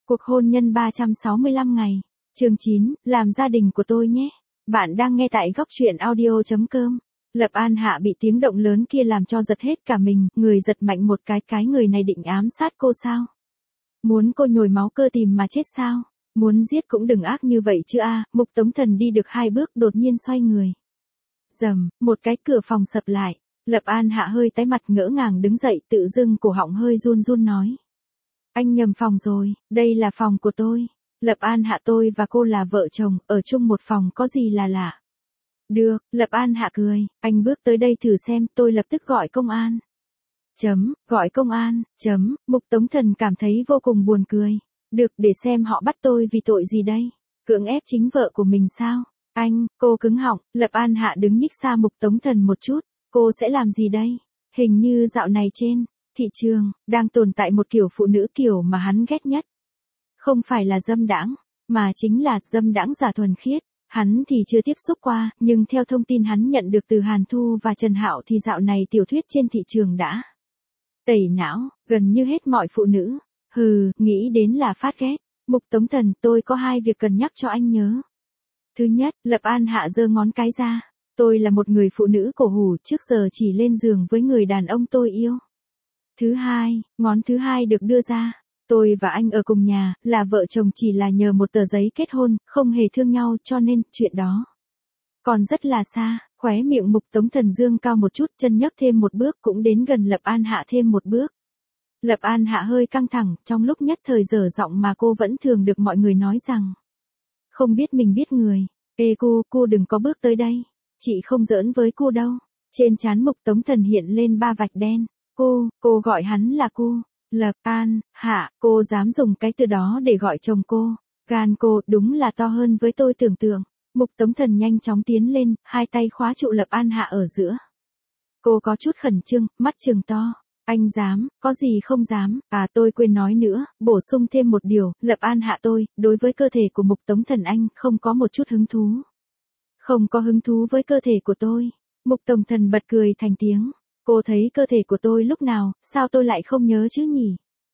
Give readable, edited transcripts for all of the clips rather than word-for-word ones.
Cuộc hôn nhân 365 ngày. Chương 9, làm gia đình của tôi nhé. Bạn đang nghe tại góc truyện audio.com. Lập An Hạ bị tiếng động lớn kia làm cho giật hết cả mình, người giật mạnh một cái người này định ám sát cô sao? Muốn cô nhồi máu cơ tim mà chết sao? Muốn giết cũng đừng ác như vậy chứ a. Mục Tống Thần đi được 2 bước đột nhiên xoay người. Rầm, một cái cửa phòng sập lại. Lập An Hạ hơi tái mặt ngỡ ngàng đứng dậy, tự dưng cổ họng hơi run run nói. Anh nhầm phòng rồi, đây là phòng của tôi. Lập An Hạ, tôi và cô là vợ chồng, ở chung một phòng có gì là lạ. Được, Lập An Hạ cười, anh bước tới đây thử xem, tôi lập tức gọi công an. Gọi công an, Mục Tống Thần cảm thấy vô cùng buồn cười. Được, để xem họ bắt tôi vì tội gì đây? Cưỡng ép chính vợ của mình sao? Cô cứng họng. Lập An Hạ đứng nhích xa Mục Tống Thần một chút. Cô sẽ làm gì đây? Hình như dạo này trên thị trường đang tồn tại một kiểu phụ nữ kiểu mà hắn ghét nhất. Không phải là dâm đãng, mà chính là dâm đãng giả thuần khiết. Hắn thì chưa tiếp xúc qua, nhưng theo thông tin hắn nhận được từ Hàn Thu và Trần Hạo thì dạo này tiểu thuyết trên thị trường đã tẩy não, gần như hết mọi phụ nữ. Nghĩ đến là phát ghét. Mục Tống Thần, tôi có 2 việc cần nhắc cho anh nhớ. Thứ nhất, Lập An Hạ giơ ngón cái ra. Tôi là một người phụ nữ cổ hủ, trước giờ chỉ lên giường với người đàn ông tôi yêu. Thứ hai, ngón thứ hai được đưa ra. Tôi và anh ở cùng nhà, là vợ chồng chỉ là nhờ một tờ giấy kết hôn, không hề thương nhau cho nên chuyện đó còn rất là xa. Khóe miệng Mục Tống Thần dương cao một chút, chân nhấc thêm một bước cũng đến gần Lập An Hạ thêm một bước. Lập An Hạ hơi căng thẳng, trong lúc nhất thời dở giọng mà cô vẫn thường được mọi người nói rằng không biết mình biết người. Ê cô đừng có bước tới đây. Chị không giỡn với cô đâu. Trên trán Mục Tống Thần hiện lên 3 vạch đen. Cô gọi hắn là cô. Lập An Hạ, cô dám dùng cái từ đó để gọi chồng cô. Gan cô đúng là to hơn với tôi tưởng tượng. Mục Tống Thần nhanh chóng tiến lên, 2 tay khóa trụ Lập An Hạ ở giữa. Cô có chút khẩn trương, mắt trừng to. Anh dám, có gì không dám, tôi quên nói nữa, bổ sung thêm một điều, Lập An Hạ tôi, đối với cơ thể của Mục Tống Thần anh không có một chút hứng thú. Không có hứng thú với cơ thể của tôi. Mục Tống Thần bật cười thành tiếng. Cô thấy cơ thể của tôi lúc nào, sao tôi lại không nhớ chứ nhỉ?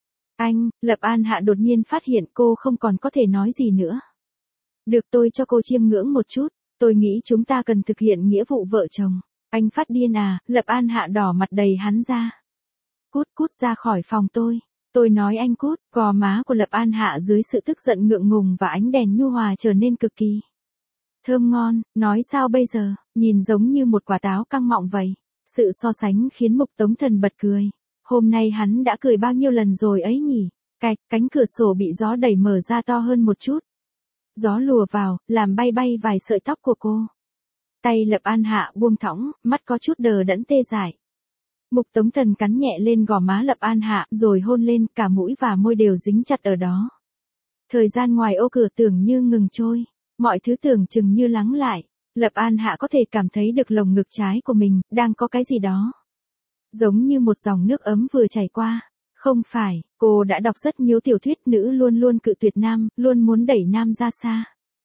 Lập An Hạ đột nhiên phát hiện cô không còn có thể nói gì nữa. Được, tôi cho cô chiêm ngưỡng một chút, tôi nghĩ chúng ta cần thực hiện nghĩa vụ vợ chồng. Anh phát điên à? Lập An Hạ đỏ mặt đầy hắn ra. Cút ra khỏi phòng tôi nói anh cút. Gò má của Lập An Hạ dưới sự tức giận ngượng ngùng và ánh đèn nhu hòa trở nên cực kỳ thơm ngon. Nói sao bây giờ, nhìn giống như một quả táo căng mọng vậy. Sự so sánh khiến Mục Tống Thần bật cười. Hôm nay hắn đã cười bao nhiêu lần rồi ấy nhỉ? Cánh cửa sổ bị gió đẩy mở ra to hơn một chút. Gió lùa vào, làm bay vài sợi tóc của cô. Tay Lập An Hạ buông thõng, mắt có chút đờ đẫn tê dại. Mục Tống Thần cắn nhẹ lên gò má Lập An Hạ rồi hôn lên, cả mũi và môi đều dính chặt ở đó. Thời gian ngoài ô cửa tưởng như ngừng trôi, mọi thứ tưởng chừng như lắng lại. Lập An Hạ có thể cảm thấy được lồng ngực trái của mình, đang có cái gì đó. Giống như một dòng nước ấm vừa chảy qua. Không phải, cô đã đọc rất nhiều tiểu thuyết nữ luôn luôn cự tuyệt nam, luôn muốn đẩy nam ra xa.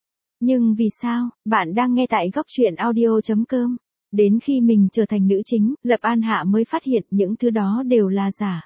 Nhưng vì sao, bạn đang nghe tại góc truyện audio.com. Đến khi mình trở thành nữ chính, Lập An Hạ mới phát hiện những thứ đó đều là giả.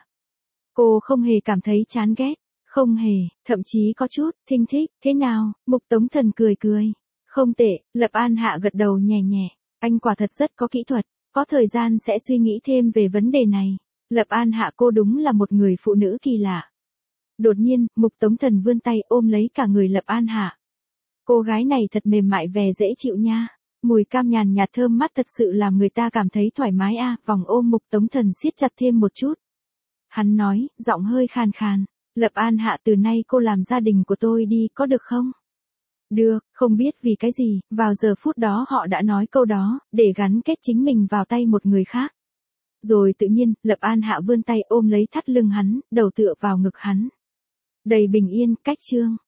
Cô không hề cảm thấy chán ghét, không hề, thậm chí có chút, thích, thế nào? Mục Tống Thần cười. Không tệ, Lập An Hạ gật đầu nhẹ. Anh quả thật rất có kỹ thuật, có thời gian sẽ suy nghĩ thêm về vấn đề này. Lập An Hạ, cô đúng là một người phụ nữ kỳ lạ. Đột nhiên, Mục Tống Thần vươn tay ôm lấy cả người Lập An Hạ. Cô gái này thật mềm mại vẻ dễ chịu nha. Mùi cam nhàn nhạt thơm mát thật sự làm người ta cảm thấy thoải mái a. Vòng ôm Mục Tống Thần siết chặt thêm một chút. Hắn nói, giọng hơi khàn. Lập An Hạ, từ nay cô làm gia đình của tôi đi, có được không? Được, không biết vì cái gì, vào giờ phút đó họ đã nói câu đó, để gắn kết chính mình vào tay một người khác. Rồi tự nhiên, Lập An Hạ vươn tay ôm lấy thắt lưng hắn, đầu tựa vào ngực hắn. Đầy bình yên, cách chương.